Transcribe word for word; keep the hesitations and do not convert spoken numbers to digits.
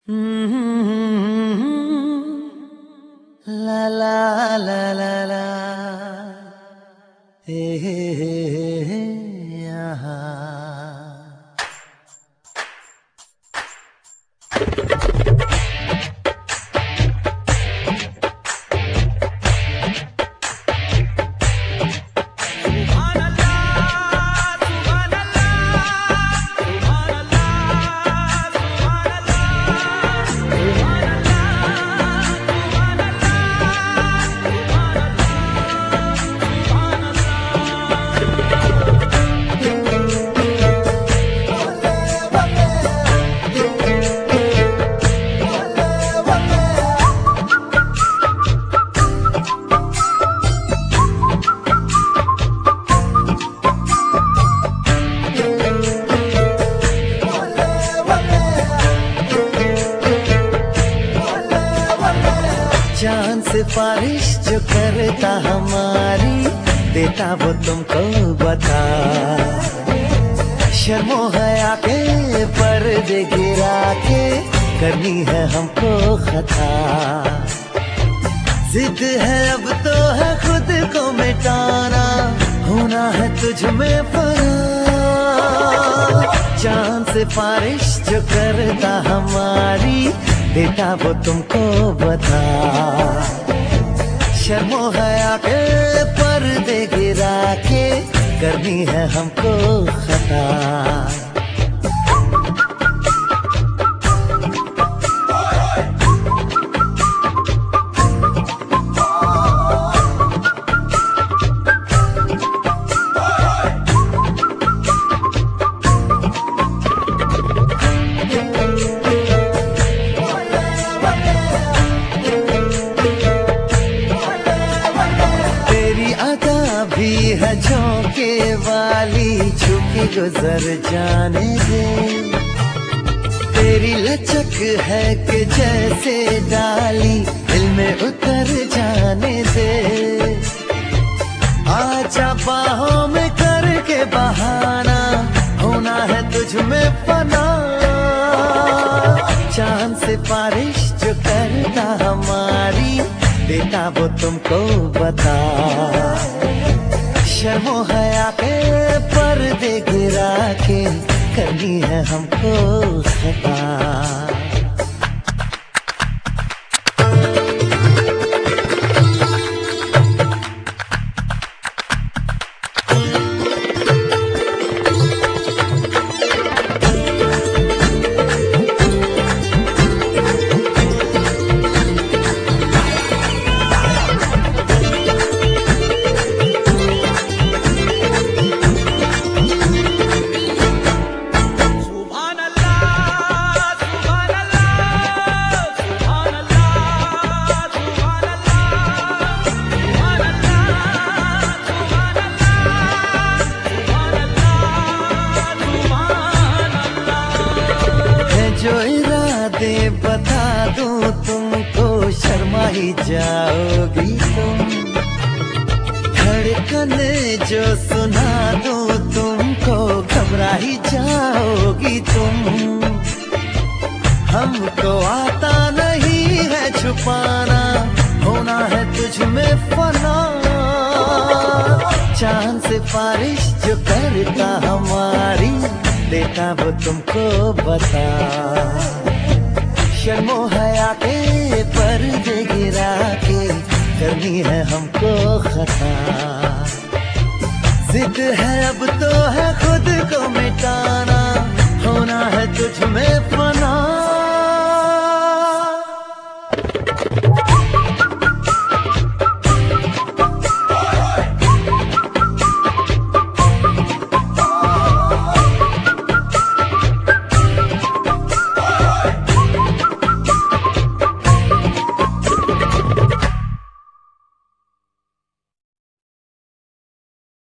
ला ला ला ला ला हे हे हे हे यहाँ चांद से बारिश जो करता हमारी देता वो तुमको बता। शर्मो है आके पर्दे गिरा के करनी है हमको खता। जिद है अब तो है खुद को मिटाना, होना है तुझ में फना। चांद से बारिश जो करता हमारी देता वो तुमको बता। शर्मो है आके पर्दे गिरा के करनी है हमको खता। भी है झोंके वाली झुकी गुजर जाने दे। तेरी लचक है कि जैसे डाली दिल में उतर जाने दे। आजा बाहों में करके बहाना, होना है तुझ में फना। चांद से बारिश जो करता हमारी देता वो तुमको बता। शर्मो है आके पर्दे गिरा के करनी है हमको खता। जो इरादे बता दूं तुमको शर्मा ही जाओगी तुम। धड़कन जो सुना दूं तुमको घबरा ही जाओगी तुम। हमको आता नहीं है छुपाना, होना है तुझ में फना। चांद से बारिश जो करता हमारी देता वो तुमको बता। शर्मो है आके पर्दे गिरा के करनी है हमको खता। जिद है अब तो है खुद को मिटाना, होना है तुझ में